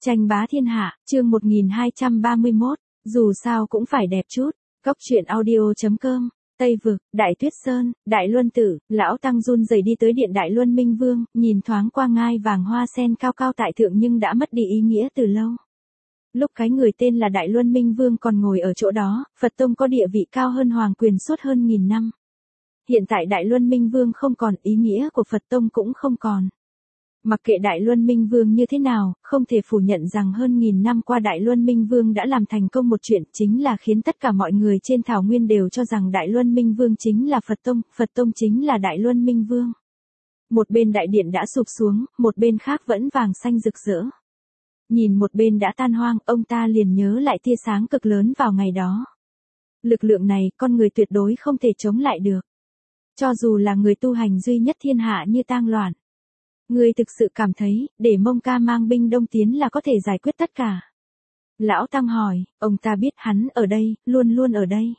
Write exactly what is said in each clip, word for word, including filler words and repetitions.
Tranh bá thiên hạ, chương một nghìn hai trăm ba mươi mốt, dù sao cũng phải đẹp chút. Cốc truyện audio chấm com, Tây Vực, Đại Tuyết Sơn, Đại Luân Tử, Lão Tăng run rẩy đi tới điện Đại Luân Minh Vương, nhìn thoáng qua ngai vàng hoa sen cao cao tại thượng nhưng đã mất đi ý nghĩa từ lâu. Lúc cái người tên là Đại Luân Minh Vương còn ngồi ở chỗ đó, Phật Tông có địa vị cao hơn Hoàng Quyền suốt hơn nghìn năm. Hiện tại Đại Luân Minh Vương không còn, ý nghĩa của Phật Tông cũng không còn. Mặc kệ Đại Luân Minh Vương như thế nào, không thể phủ nhận rằng hơn nghìn năm qua Đại Luân Minh Vương đã làm thành công một chuyện, chính là khiến tất cả mọi người trên thảo nguyên đều cho rằng Đại Luân Minh Vương chính là Phật Tông, Phật Tông chính là Đại Luân Minh Vương. Một bên đại điện đã sụp xuống, một bên khác vẫn vàng xanh rực rỡ. Nhìn một bên đã tan hoang, ông ta liền nhớ lại tia sáng cực lớn vào ngày đó. Lực lượng này, con người tuyệt đối không thể chống lại được. Cho dù là người tu hành duy nhất thiên hạ như Tang Loan. Ngươi thực sự cảm thấy, để Mông Ca mang binh đông tiến là có thể giải quyết tất cả. Lão Tăng hỏi, ông ta biết hắn ở đây, luôn luôn ở đây.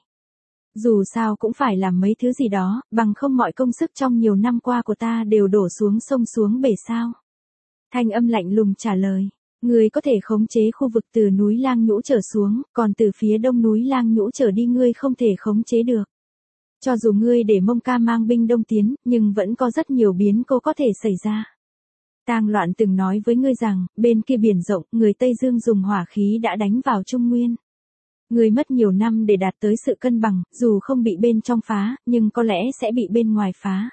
Dù sao cũng phải làm mấy thứ gì đó, bằng không mọi công sức trong nhiều năm qua của ta đều đổ xuống sông xuống bể sao. Thanh âm lạnh lùng trả lời, ngươi có thể khống chế khu vực từ núi Lang Nhũ trở xuống, còn từ phía đông núi Lang Nhũ trở đi ngươi không thể khống chế được. Cho dù ngươi để Mông Ca mang binh đông tiến, nhưng vẫn có rất nhiều biến cố có thể xảy ra. Tang Loan từng nói với ngươi rằng, bên kia biển rộng, người Tây Dương dùng hỏa khí đã đánh vào Trung Nguyên. Ngươi mất nhiều năm để đạt tới sự cân bằng, dù không bị bên trong phá, nhưng có lẽ sẽ bị bên ngoài phá.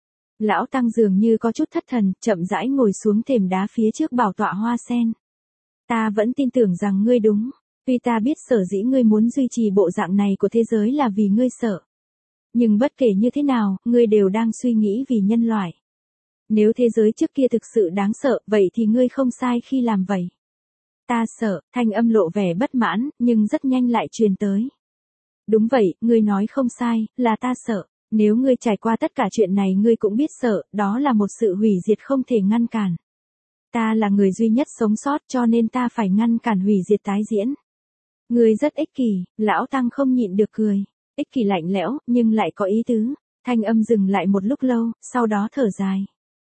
Lão Tăng dường như có chút thất thần, chậm rãi ngồi xuống thềm đá phía trước bảo tọa hoa sen. Ta vẫn tin tưởng rằng ngươi đúng, tuy ta biết sở dĩ ngươi muốn duy trì bộ dạng này của thế giới là vì ngươi sợ. Nhưng bất kể như thế nào, ngươi đều đang suy nghĩ vì nhân loại. Nếu thế giới trước kia thực sự đáng sợ, vậy thì ngươi không sai khi làm vậy. Ta sợ, thanh âm lộ vẻ bất mãn, nhưng rất nhanh lại truyền tới. Đúng vậy, ngươi nói không sai, là ta sợ. Nếu ngươi trải qua tất cả chuyện này ngươi cũng biết sợ, đó là một sự hủy diệt không thể ngăn cản. Ta là người duy nhất sống sót cho nên ta phải ngăn cản hủy diệt tái diễn. Ngươi rất ích kỷ, Lão Tăng không nhịn được cười. Ích kỷ lạnh lẽo, nhưng lại có ý tứ. Thanh âm dừng lại một lúc lâu, sau đó thở dài.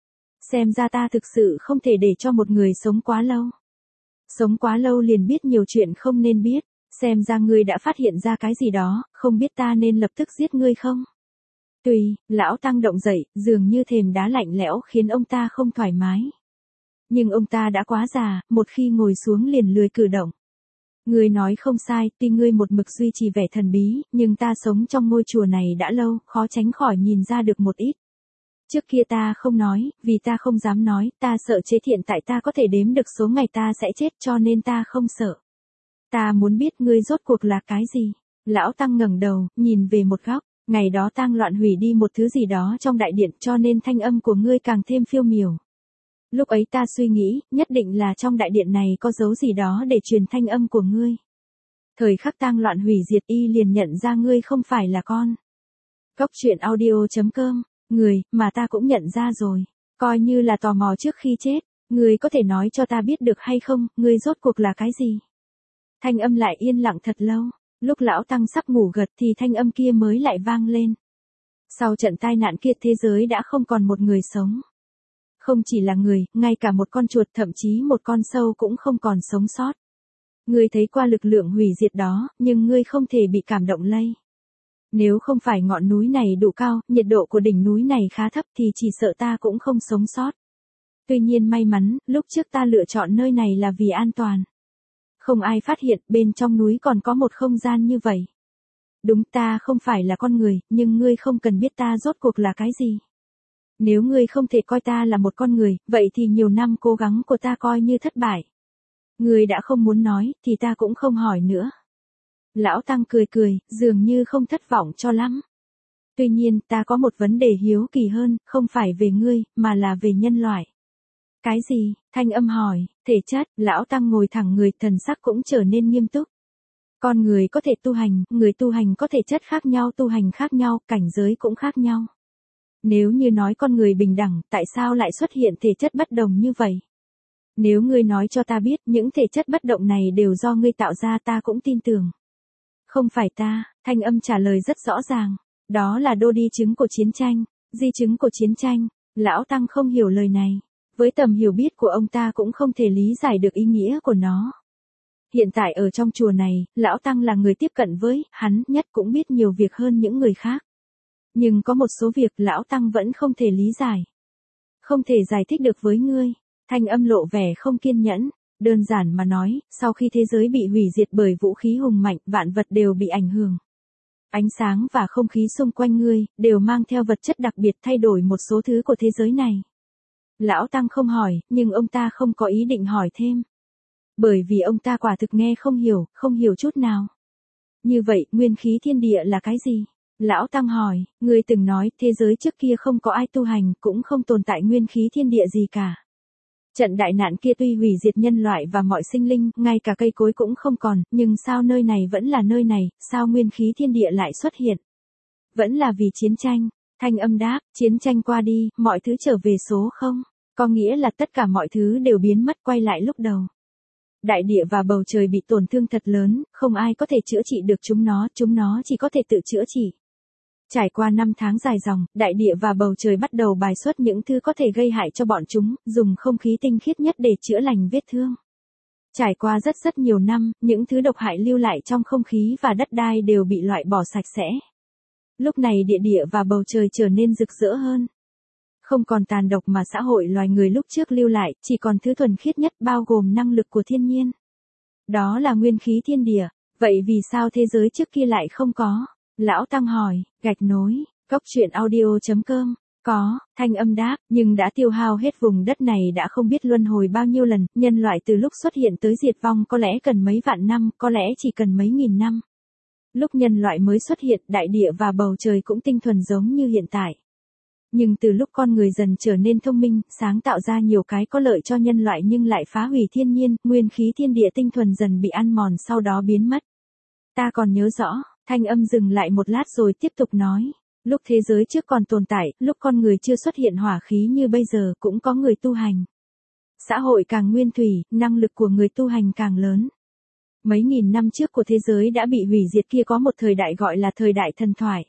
Xem ra ta thực sự không thể để cho một người sống quá lâu. Sống quá lâu liền biết nhiều chuyện không nên biết. Xem ra ngươi đã phát hiện ra cái gì đó, không biết ta nên lập tức giết ngươi không? Tùy, Lão Tăng động dậy, dường như thềm đá lạnh lẽo khiến ông ta không thoải mái. Nhưng ông ta đã quá già, một khi ngồi xuống liền lười cử động. Ngươi nói không sai, tuy ngươi một mực duy trì vẻ thần bí, nhưng ta sống trong ngôi chùa này đã lâu, khó tránh khỏi nhìn ra được một ít. Trước kia ta không nói, vì ta không dám nói, ta sợ chết, hiện tại ta có thể đếm được số ngày ta sẽ chết cho nên ta không sợ. Ta muốn biết ngươi rốt cuộc là cái gì? Lão Tăng ngẩng đầu, nhìn về một góc, ngày đó Tang Loan hủy đi một thứ gì đó trong đại điện cho nên thanh âm của ngươi càng thêm phiêu miểu. Lúc ấy ta suy nghĩ, nhất định là trong đại điện này có dấu gì đó để truyền thanh âm của ngươi. Thời khắc Tang Loan hủy diệt y liền nhận ra ngươi không phải là con. Cốc truyện audio chấm com, người, mà ta cũng nhận ra rồi. Coi như là tò mò trước khi chết, ngươi có thể nói cho ta biết được hay không, ngươi rốt cuộc là cái gì? Thanh âm lại yên lặng thật lâu, lúc Lão Tăng sắp ngủ gật thì thanh âm kia mới lại vang lên. Sau trận tai nạn kia thế giới đã không còn một người sống. Không chỉ là người, ngay cả một con chuột thậm chí một con sâu cũng không còn sống sót. Ngươi thấy qua lực lượng hủy diệt đó, nhưng ngươi không thể bị cảm động lây. Nếu không phải ngọn núi này đủ cao, nhiệt độ của đỉnh núi này khá thấp thì chỉ sợ ta cũng không sống sót. Tuy nhiên may mắn, lúc trước ta lựa chọn nơi này là vì an toàn. Không ai phát hiện bên trong núi còn có một không gian như vậy. Đúng, ta không phải là con người, nhưng ngươi không cần biết ta rốt cuộc là cái gì. Nếu ngươi không thể coi ta là một con người, vậy thì nhiều năm cố gắng của ta coi như thất bại. Ngươi đã không muốn nói, thì ta cũng không hỏi nữa. Lão Tăng cười cười, dường như không thất vọng cho lắm. Tuy nhiên, ta có một vấn đề hiếu kỳ hơn, không phải về ngươi, mà là về nhân loại. Cái gì? Thanh âm hỏi, thể chất, Lão Tăng ngồi thẳng người, thần sắc cũng trở nên nghiêm túc. Con người có thể tu hành, người tu hành có thể chất khác nhau, tu hành khác nhau, cảnh giới cũng khác nhau. Nếu như nói con người bình đẳng, tại sao lại xuất hiện thể chất bất đồng như vậy? Nếu ngươi nói cho ta biết những thể chất bất động này đều do ngươi tạo ra ta cũng tin tưởng. Không phải ta, thanh âm trả lời rất rõ ràng. Đó là đô đi chứng của chiến tranh, di chứng của chiến tranh. Lão Tăng không hiểu lời này. Với tầm hiểu biết của ông ta cũng không thể lý giải được ý nghĩa của nó. Hiện tại ở trong chùa này, Lão Tăng là người tiếp cận với hắn nhất cũng biết nhiều việc hơn những người khác. Nhưng có một số việc Lão Tăng vẫn không thể lý giải. Không thể giải thích được với ngươi. Thanh âm lộ vẻ không kiên nhẫn. Đơn giản mà nói, sau khi thế giới bị hủy diệt bởi vũ khí hùng mạnh, vạn vật đều bị ảnh hưởng. Ánh sáng và không khí xung quanh ngươi, đều mang theo vật chất đặc biệt thay đổi một số thứ của thế giới này. Lão Tăng không hỏi, nhưng ông ta không có ý định hỏi thêm. Bởi vì ông ta quả thực nghe không hiểu, không hiểu chút nào. Như vậy, nguyên khí thiên địa là cái gì? Lão Tăng hỏi, ngươi từng nói, thế giới trước kia không có ai tu hành, cũng không tồn tại nguyên khí thiên địa gì cả. Trận đại nạn kia tuy hủy diệt nhân loại và mọi sinh linh, ngay cả cây cối cũng không còn, nhưng sao nơi này vẫn là nơi này, sao nguyên khí thiên địa lại xuất hiện? Vẫn là vì chiến tranh. Thanh âm đáp, chiến tranh qua đi, mọi thứ trở về số không? Có nghĩa là tất cả mọi thứ đều biến mất quay lại lúc đầu. Đại địa và bầu trời bị tổn thương thật lớn, không ai có thể chữa trị được chúng nó, chúng nó chỉ có thể tự chữa trị. Trải qua năm tháng dài dòng, đại địa và bầu trời bắt đầu bài xuất những thứ có thể gây hại cho bọn chúng, dùng không khí tinh khiết nhất để chữa lành vết thương. Trải qua rất rất nhiều năm, những thứ độc hại lưu lại trong không khí và đất đai đều bị loại bỏ sạch sẽ. Lúc này địa địa và bầu trời trở nên rực rỡ hơn. Không còn tàn độc mà xã hội loài người lúc trước lưu lại, chỉ còn thứ thuần khiết nhất bao gồm năng lực của thiên nhiên. Đó là nguyên khí thiên địa. Vậy vì sao thế giới trước kia lại không có? Lão Tăng hỏi, gạch nối, góc truyện audio chấm com. Có, thanh âm đáp, nhưng đã tiêu hao hết vùng đất này đã không biết luân hồi bao nhiêu lần, nhân loại từ lúc xuất hiện tới diệt vong có lẽ cần mấy vạn năm, có lẽ chỉ cần mấy nghìn năm. Lúc nhân loại mới xuất hiện, đại địa và bầu trời cũng tinh thuần giống như hiện tại. Nhưng từ lúc con người dần trở nên thông minh, sáng tạo ra nhiều cái có lợi cho nhân loại nhưng lại phá hủy thiên nhiên, nguyên khí thiên địa tinh thuần dần bị ăn mòn sau đó biến mất. Ta còn nhớ rõ, thanh âm dừng lại một lát rồi tiếp tục nói. Lúc thế giới trước còn tồn tại, lúc con người chưa xuất hiện hỏa khí như bây giờ cũng có người tu hành. Xã hội càng nguyên thủy, năng lực của người tu hành càng lớn. Mấy nghìn năm trước của thế giới đã bị hủy diệt kia có một thời đại gọi là thời đại thần thoại.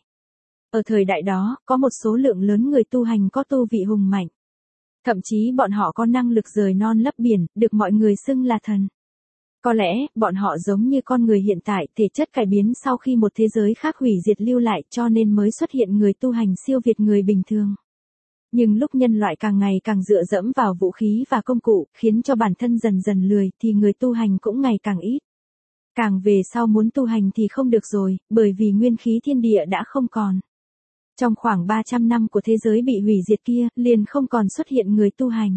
Ở thời đại đó, có một số lượng lớn người tu hành có tu vị hùng mạnh. Thậm chí bọn họ có năng lực rời non lấp biển, được mọi người xưng là thần. Có lẽ, bọn họ giống như con người hiện tại, thể chất cải biến sau khi một thế giới khác hủy diệt lưu lại cho nên mới xuất hiện người tu hành siêu việt người bình thường. Nhưng lúc nhân loại càng ngày càng dựa dẫm vào vũ khí và công cụ, khiến cho bản thân dần dần lười, thì người tu hành cũng ngày càng ít. Càng về sau muốn tu hành thì không được rồi, bởi vì nguyên khí thiên địa đã không còn. Trong khoảng ba trăm năm của thế giới bị hủy diệt kia, liền không còn xuất hiện người tu hành.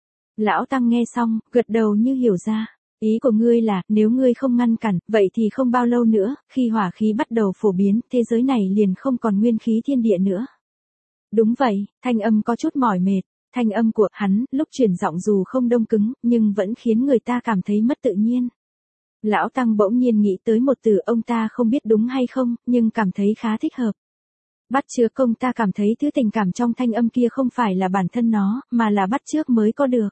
Lão Tăng nghe xong, gật đầu như hiểu ra. Ý của ngươi là, nếu ngươi không ngăn cản, vậy thì không bao lâu nữa, khi hỏa khí bắt đầu phổ biến, thế giới này liền không còn nguyên khí thiên địa nữa. Đúng vậy, thanh âm có chút mỏi mệt. Thanh âm của hắn, lúc chuyển giọng dù không đông cứng, nhưng vẫn khiến người ta cảm thấy mất tự nhiên. Lão Tăng bỗng nhiên nghĩ tới một từ ông ta không biết đúng hay không, nhưng cảm thấy khá thích hợp. Bắt chước công ta cảm thấy thứ tình cảm trong thanh âm kia không phải là bản thân nó, mà là bắt chước mới có được.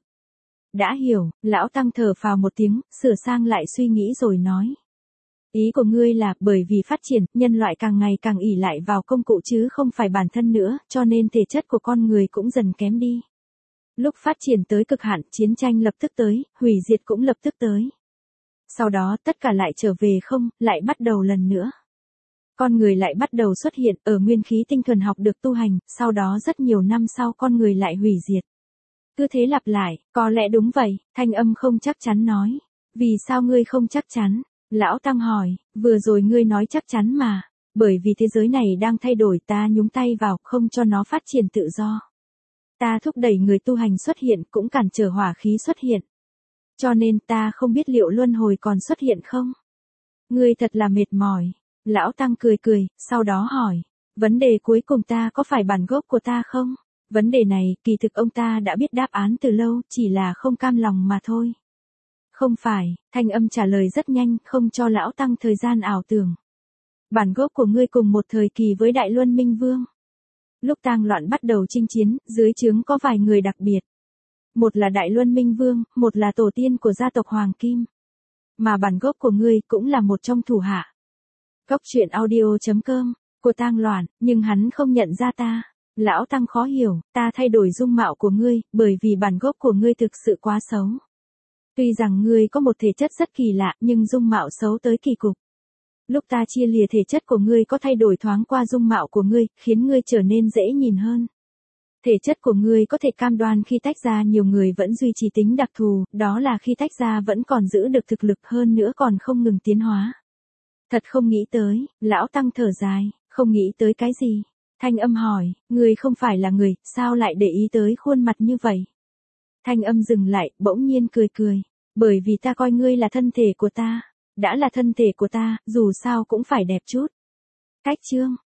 Đã hiểu, Lão Tăng thở phào một tiếng, sửa sang lại suy nghĩ rồi nói. Ý của ngươi là, bởi vì phát triển, nhân loại càng ngày càng ỷ lại vào công cụ chứ không phải bản thân nữa, cho nên thể chất của con người cũng dần kém đi. Lúc phát triển tới cực hạn, chiến tranh lập tức tới, hủy diệt cũng lập tức tới. Sau đó tất cả lại trở về không, lại bắt đầu lần nữa. Con người lại bắt đầu xuất hiện, ở nguyên khí tinh thuần học được tu hành, sau đó rất nhiều năm sau con người lại hủy diệt. Cứ thế lặp lại, có lẽ đúng vậy, thanh âm không chắc chắn nói. Vì sao ngươi không chắc chắn? Lão Tăng hỏi, vừa rồi ngươi nói chắc chắn mà. Bởi vì thế giới này đang thay đổi ta nhúng tay vào, không cho nó phát triển tự do. Ta thúc đẩy người tu hành xuất hiện cũng cản trở hỏa khí xuất hiện. Cho nên ta không biết liệu luân hồi còn xuất hiện không? Ngươi thật là mệt mỏi. Lão Tăng cười cười, sau đó hỏi. Vấn đề cuối cùng ta có phải bản gốc của ta không? Vấn đề này, kỳ thực ông ta đã biết đáp án từ lâu, chỉ là không cam lòng mà thôi. Không phải, thanh âm trả lời rất nhanh, không cho Lão Tăng thời gian ảo tưởng. Bản gốc của ngươi cùng một thời kỳ với Đại Luân Minh Vương. Lúc tang loạn bắt đầu chinh chiến, dưới trướng có vài người đặc biệt. Một là Đại Luân Minh Vương, một là tổ tiên của gia tộc Hoàng Kim. Mà bản gốc của ngươi cũng là một trong thủ hạ. Góc truyện audio chấm com, của tang loạn, nhưng hắn không nhận ra ta. Lão Tăng khó hiểu, ta thay đổi dung mạo của ngươi, bởi vì bản gốc của ngươi thực sự quá xấu. Tuy rằng ngươi có một thể chất rất kỳ lạ, nhưng dung mạo xấu tới kỳ cục. Lúc ta chia lìa thể chất của ngươi có thay đổi thoáng qua dung mạo của ngươi, khiến ngươi trở nên dễ nhìn hơn. Thể chất của ngươi có thể cam đoan khi tách ra nhiều người vẫn duy trì tính đặc thù, đó là khi tách ra vẫn còn giữ được thực lực hơn nữa còn không ngừng tiến hóa. Thật không nghĩ tới, Lão Tăng thở dài, không nghĩ tới cái gì. Thanh âm hỏi, ngươi không phải là người, sao lại để ý tới khuôn mặt như vậy? Thanh âm dừng lại, bỗng nhiên cười cười. Bởi vì ta coi ngươi là thân thể của ta. Đã là thân thể của ta, dù sao cũng phải đẹp chút. Cách chương.